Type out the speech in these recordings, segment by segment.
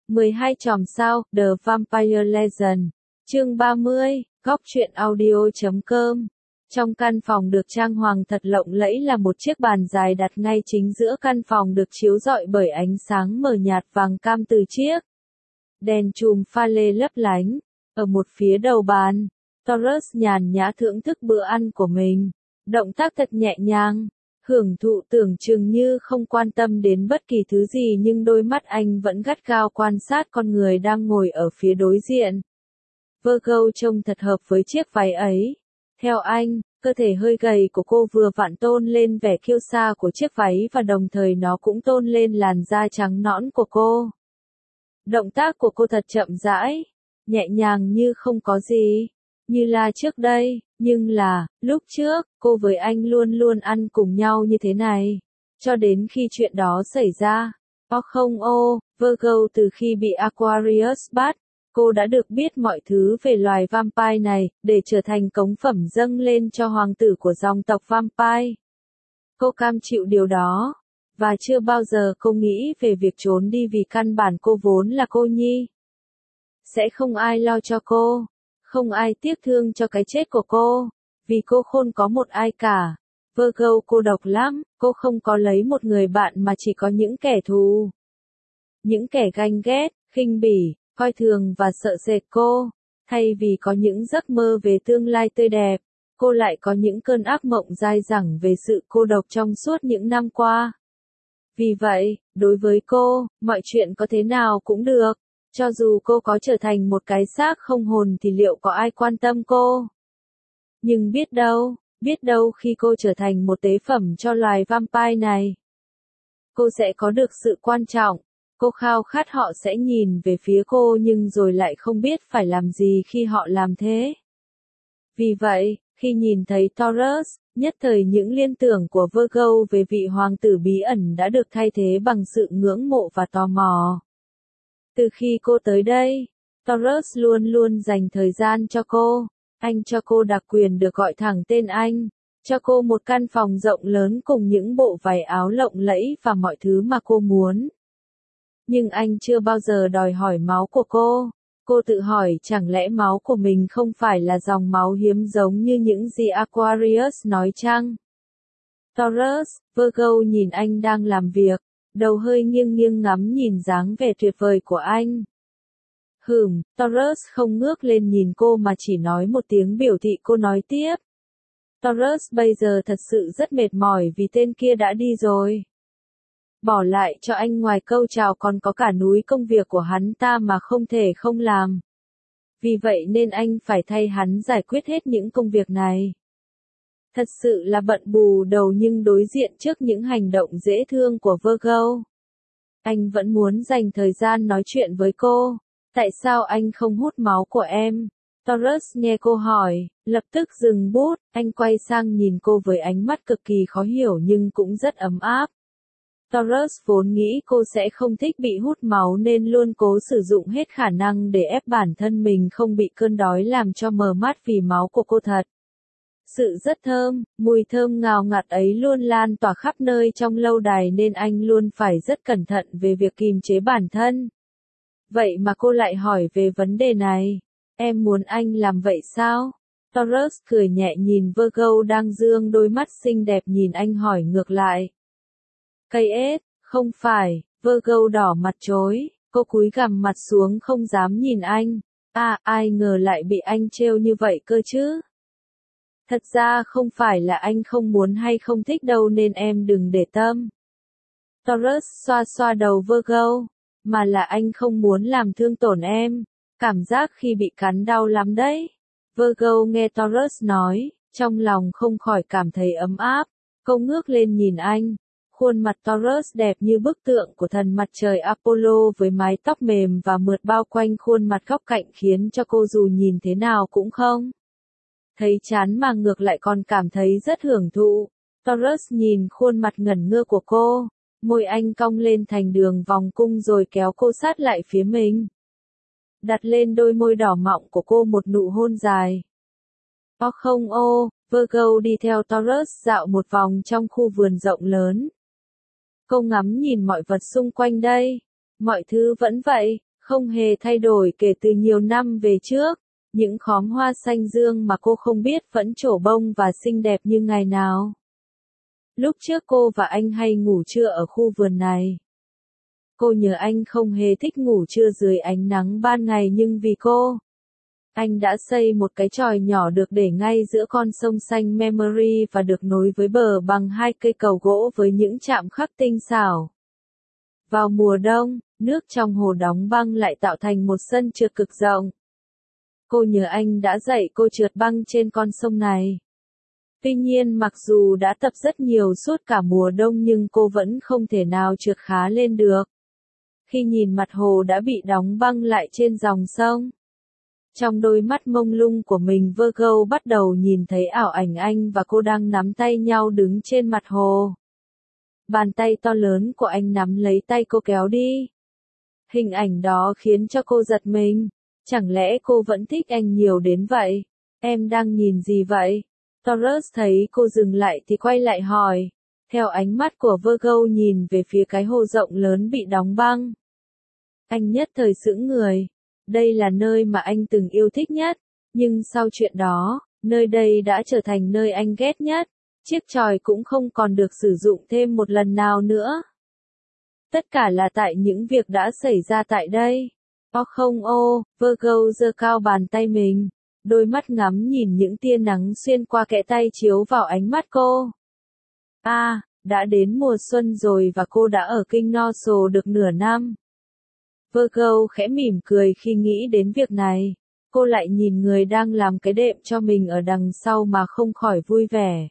12 chòm sao, The Vampire Legend. Chương 30, góc truyện audio.com. Trong căn phòng được trang hoàng thật lộng lẫy là một chiếc bàn dài đặt ngay chính giữa căn phòng được chiếu rọi bởi ánh sáng mờ nhạt vàng cam từ chiếc đèn chùm pha lê lấp lánh. Ở một phía đầu bàn, Taurus nhàn nhã thưởng thức bữa ăn của mình. Động tác thật nhẹ nhàng, hưởng thụ tưởng chừng như không quan tâm đến bất kỳ thứ gì, nhưng đôi mắt anh vẫn gắt gao quan sát con người đang ngồi ở phía đối diện. Virgo trông thật hợp với chiếc váy ấy. Theo anh, cơ thể hơi gầy của cô vừa vặn tôn lên vẻ kiêu sa của chiếc váy và đồng thời nó cũng tôn lên làn da trắng nõn của cô. Động tác của cô thật chậm rãi, nhẹ nhàng như không có gì, như là trước đây, nhưng là, lúc trước, cô với anh luôn luôn ăn cùng nhau như thế này. Cho đến khi chuyện đó xảy ra. Virgo từ khi bị Aquarius bắt, cô đã được biết mọi thứ về loài vampire này, để trở thành cống phẩm dâng lên cho hoàng tử của dòng tộc vampire. Cô cam chịu điều đó, và chưa bao giờ cô nghĩ về việc trốn đi vì căn bản cô vốn là cô nhi. Sẽ không ai lo cho cô, không ai tiếc thương cho cái chết của cô, vì cô không có một ai cả. Virgo cô độc lắm, cô không có lấy một người bạn mà chỉ có những kẻ thù. Những kẻ ganh ghét, khinh bỉ, coi thường và sợ sệt cô. Thay vì có những giấc mơ về tương lai tươi đẹp, cô lại có những cơn ác mộng dai dẳng về sự cô độc trong suốt những năm qua. Vì vậy, đối với cô, mọi chuyện có thế nào cũng được. Cho dù cô có trở thành một cái xác không hồn thì liệu có ai quan tâm cô? Nhưng biết đâu khi cô trở thành một tế phẩm cho loài vampire này, cô sẽ có được sự quan trọng. Cô khao khát họ sẽ nhìn về phía cô nhưng rồi lại không biết phải làm gì khi họ làm thế. Vì vậy, khi nhìn thấy Taurus, nhất thời những liên tưởng của Virgo về vị hoàng tử bí ẩn đã được thay thế bằng sự ngưỡng mộ và tò mò. Từ khi cô tới đây, Taurus luôn luôn dành thời gian cho cô. Anh cho cô đặc quyền được gọi thẳng tên anh, cho cô một căn phòng rộng lớn cùng những bộ váy áo lộng lẫy và mọi thứ mà cô muốn. Nhưng anh chưa bao giờ đòi hỏi máu của cô. Cô tự hỏi chẳng lẽ máu của mình không phải là dòng máu hiếm giống như những gì Aquarius nói chăng? Taurus, Virgo nhìn anh đang làm việc, đầu hơi nghiêng nghiêng ngắm nhìn dáng vẻ tuyệt vời của anh. Taurus không ngước lên nhìn cô mà chỉ nói một tiếng biểu thị. Cô nói tiếp. Taurus bây giờ thật sự rất mệt mỏi vì tên kia đã đi rồi. Bỏ lại cho anh ngoài câu chào còn có cả núi công việc của hắn ta mà không thể không làm. Vì vậy nên anh phải thay hắn giải quyết hết những công việc này. Thật sự là bận bù đầu, nhưng đối diện trước những hành động dễ thương của Virgo, anh vẫn muốn dành thời gian nói chuyện với cô. Tại sao anh không hút máu của em? Taurus nghe cô hỏi, lập tức dừng bút, anh quay sang nhìn cô với ánh mắt cực kỳ khó hiểu nhưng cũng rất ấm áp. Taurus vốn nghĩ cô sẽ không thích bị hút máu nên luôn cố sử dụng hết khả năng để ép bản thân mình không bị cơn đói làm cho mờ mắt vì máu của cô thật sự rất thơm, mùi thơm ngào ngạt ấy luôn lan tỏa khắp nơi trong lâu đài nên anh luôn phải rất cẩn thận về việc kìm chế bản thân. Vậy mà cô lại hỏi về vấn đề này. Em muốn anh làm vậy sao? Taurus cười nhẹ nhìn Virgo đang dương đôi mắt xinh đẹp nhìn anh hỏi ngược lại. Không phải, Virgo đỏ mặt chối, cô cúi gằm mặt xuống không dám nhìn anh. Ai ngờ lại bị anh trêu như vậy cơ chứ? Thật ra không phải là anh không muốn hay không thích đâu nên em đừng để tâm. Taurus xoa xoa đầu Virgo, mà là anh không muốn làm thương tổn em. Cảm giác khi bị cắn đau lắm đấy. Virgo nghe Taurus nói, trong lòng không khỏi cảm thấy ấm áp. Cô ngước lên nhìn anh. Khuôn mặt Taurus đẹp như bức tượng của thần mặt trời Apollo với mái tóc mềm và mượt bao quanh khuôn mặt góc cạnh khiến cho cô dù nhìn thế nào cũng không thấy chán mà ngược lại còn cảm thấy rất hưởng thụ. Taurus nhìn khuôn mặt ngẩn ngơ của cô, môi anh cong lên thành đường vòng cung rồi kéo cô sát lại phía mình. Đặt lên đôi môi đỏ mọng của cô một nụ hôn dài. Virgo đi theo Taurus dạo một vòng trong khu vườn rộng lớn. Cô ngắm nhìn mọi vật xung quanh đây. Mọi thứ vẫn vậy, không hề thay đổi kể từ nhiều năm về trước. Những khóm hoa xanh dương mà cô không biết vẫn trổ bông và xinh đẹp như ngày nào. Lúc trước cô và anh hay ngủ trưa ở khu vườn này. Cô nhớ anh không hề thích ngủ trưa dưới ánh nắng ban ngày nhưng vì cô, anh đã xây một cái chòi nhỏ được để ngay giữa con sông xanh Memory và được nối với bờ bằng 2 cây cầu gỗ với những chạm khắc tinh xảo. Vào mùa đông, nước trong hồ đóng băng lại tạo thành một sân trượt cực rộng. Cô nhớ anh đã dạy cô trượt băng trên con sông này. Tuy nhiên mặc dù đã tập rất nhiều suốt cả mùa đông nhưng cô vẫn không thể nào trượt khá lên được. Khi nhìn mặt hồ đã bị đóng băng lại trên dòng sông. Trong đôi mắt mông lung của mình Virgo bắt đầu nhìn thấy ảo ảnh anh và cô đang nắm tay nhau đứng trên mặt hồ. Bàn tay to lớn của anh nắm lấy tay cô kéo đi. Hình ảnh đó khiến cho cô giật mình. Chẳng lẽ cô vẫn thích anh nhiều đến vậy? Em đang nhìn gì vậy? Taurus thấy cô dừng lại thì quay lại hỏi. Theo ánh mắt của Virgo nhìn về phía cái hồ rộng lớn bị đóng băng. Anh nhất thời sững người. Đây là nơi mà anh từng yêu thích nhất. Nhưng sau chuyện đó, nơi đây đã trở thành nơi anh ghét nhất. Chiếc chòi cũng không còn được sử dụng thêm một lần nào nữa. Tất cả là tại những việc đã xảy ra tại đây. Không Virgo giơ cao bàn tay mình. Đôi mắt ngắm nhìn những tia nắng xuyên qua kẽ tay chiếu vào ánh mắt cô. Đã đến mùa xuân rồi và cô đã ở Kinh Norso được nửa năm. Virgo khẽ mỉm cười khi nghĩ đến việc này. Cô lại nhìn người đang làm cái đệm cho mình ở đằng sau mà không khỏi vui vẻ.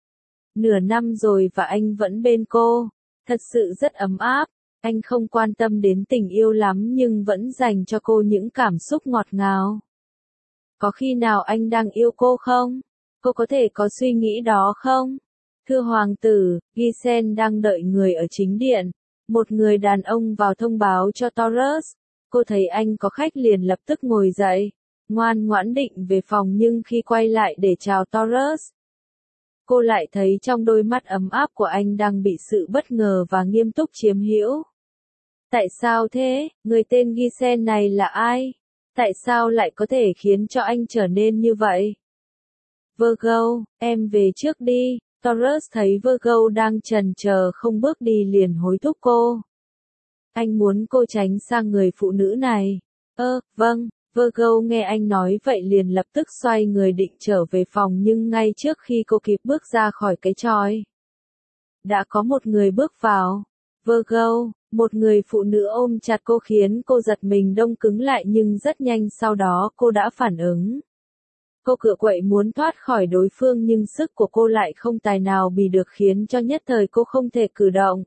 Nửa năm rồi và anh vẫn bên cô. Thật sự rất ấm áp. Anh không quan tâm đến tình yêu lắm nhưng vẫn dành cho cô những cảm xúc ngọt ngào. Có khi nào anh đang yêu cô không? Cô có thể có suy nghĩ đó không? Thưa hoàng tử, Giselle đang đợi người ở chính điện. Một người đàn ông vào thông báo cho Taurus. Cô thấy anh có khách liền lập tức ngồi dậy. Ngoan ngoãn định về phòng nhưng khi quay lại để chào Taurus. Cô lại thấy trong đôi mắt ấm áp của anh đang bị sự bất ngờ và nghiêm túc chiếm hữu. Tại sao thế? Người tên Giselle này là ai? Tại sao lại có thể khiến cho anh trở nên như vậy? Virgo, em về trước đi. Taurus thấy Virgo đang chần chờ không bước đi liền hối thúc cô. Anh muốn cô tránh sang người phụ nữ này. Vâng. Virgo nghe anh nói vậy liền lập tức xoay người định trở về phòng nhưng ngay trước khi cô kịp bước ra khỏi cái chòi. Đã có một người bước vào. Virgo, một người phụ nữ ôm chặt cô khiến cô giật mình đông cứng lại nhưng rất nhanh sau đó cô đã phản ứng. Cô cựa quậy muốn thoát khỏi đối phương nhưng sức của cô lại không tài nào bì được khiến cho nhất thời cô không thể cử động.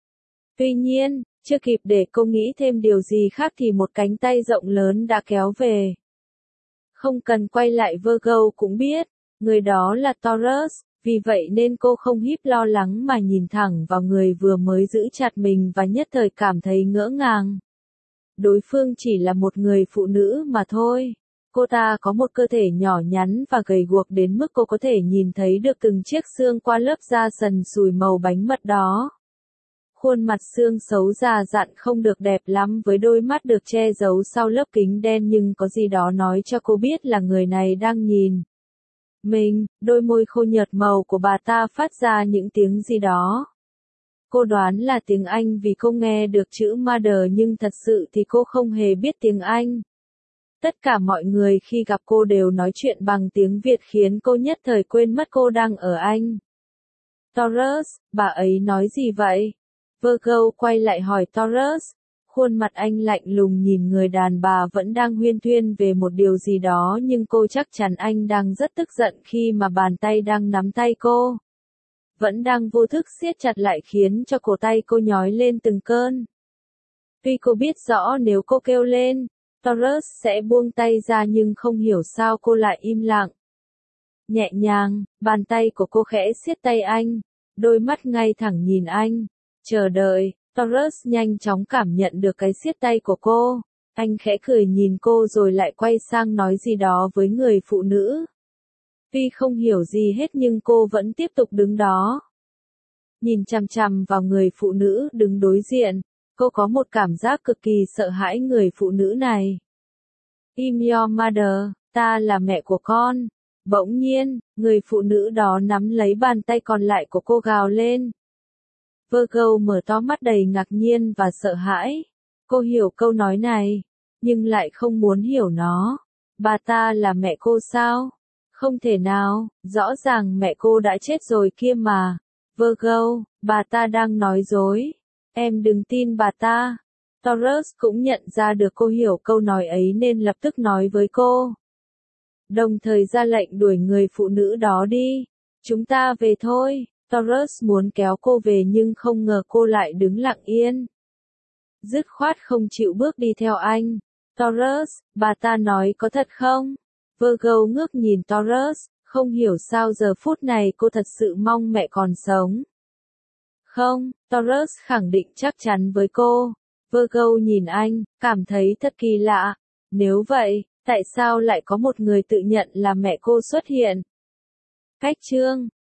Tuy nhiên, chưa kịp để cô nghĩ thêm điều gì khác thì một cánh tay rộng lớn đã kéo về. Không cần quay lại Virgo cũng biết, người đó là Taurus, vì vậy nên cô không híp lo lắng mà nhìn thẳng vào người vừa mới giữ chặt mình và nhất thời cảm thấy ngỡ ngàng. Đối phương chỉ là một người phụ nữ mà thôi. Cô ta có một cơ thể nhỏ nhắn và gầy guộc đến mức cô có thể nhìn thấy được từng chiếc xương qua lớp da sần sùi màu bánh mật đó. Khuôn mặt xương xấu già dặn không được đẹp lắm với đôi mắt được che giấu sau lớp kính đen nhưng có gì đó nói cho cô biết là người này đang nhìn mình. Đôi môi khô nhợt màu của bà ta phát ra những tiếng gì đó. Cô đoán là tiếng Anh vì cô nghe được chữ mother nhưng thật sự thì cô không hề biết tiếng Anh. Tất cả mọi người khi gặp cô đều nói chuyện bằng tiếng Việt khiến cô nhất thời quên mất cô đang ở Anh. Taurus, bà ấy nói gì vậy? Virgo quay lại hỏi Taurus. Khuôn mặt anh lạnh lùng nhìn người đàn bà vẫn đang huyên thuyên về một điều gì đó nhưng cô chắc chắn anh đang rất tức giận khi mà bàn tay đang nắm tay cô vẫn đang vô thức siết chặt lại khiến cho cổ tay cô nhói lên từng cơn. Tuy cô biết rõ nếu cô kêu lên, Taurus sẽ buông tay ra nhưng không hiểu sao cô lại im lặng. Nhẹ nhàng, bàn tay của cô khẽ siết tay anh, đôi mắt ngay thẳng nhìn anh, chờ đợi. Taurus nhanh chóng cảm nhận được cái siết tay của cô. Anh khẽ cười nhìn cô rồi lại quay sang nói gì đó với người phụ nữ. Tuy không hiểu gì hết nhưng cô vẫn tiếp tục đứng đó. Nhìn chằm chằm vào người phụ nữ đứng đối diện. Cô có một cảm giác cực kỳ sợ hãi người phụ nữ này. I'm your mother, ta là mẹ của con. Bỗng nhiên, người phụ nữ đó nắm lấy bàn tay còn lại của cô gào lên. Virgo mở to mắt đầy ngạc nhiên và sợ hãi. Cô hiểu câu nói này, nhưng lại không muốn hiểu nó. Bà ta là mẹ cô sao? Không thể nào, rõ ràng mẹ cô đã chết rồi kia mà. Virgo, bà ta đang nói dối. Em đừng tin bà ta. Taurus cũng nhận ra được cô hiểu câu nói ấy nên lập tức nói với cô. Đồng thời ra lệnh đuổi người phụ nữ đó đi. Chúng ta về thôi. Taurus muốn kéo cô về nhưng không ngờ cô lại đứng lặng yên. Dứt khoát không chịu bước đi theo anh. Taurus, bà ta nói có thật không? Virgo ngước nhìn Taurus, không hiểu sao giờ phút này cô thật sự mong mẹ còn sống. Không, Taurus khẳng định chắc chắn với cô. Virgo nhìn anh, cảm thấy thật kỳ lạ. Nếu vậy, tại sao lại có một người tự nhận là mẹ cô xuất hiện? Cách chương